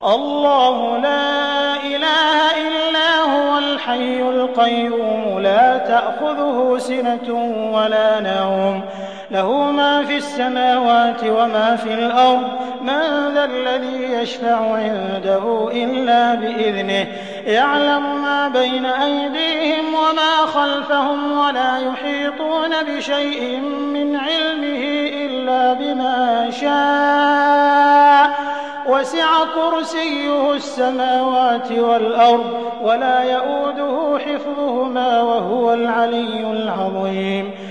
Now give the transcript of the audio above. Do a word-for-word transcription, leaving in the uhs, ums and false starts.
الله لا إله إلا هو الحي القيوم لا تأخذه سنة ولا نوم له ما في السماوات وما في الأرض من ذا الذي يشفع عنده إلا بإذنه يعلم ما بين أيديهم وما خلفهم ولا يحيطون بشيء من علمه إلا بما شاء وسع كرسيه السماوات والأرض ولا يئوده حفظهما وهو العلي العظيم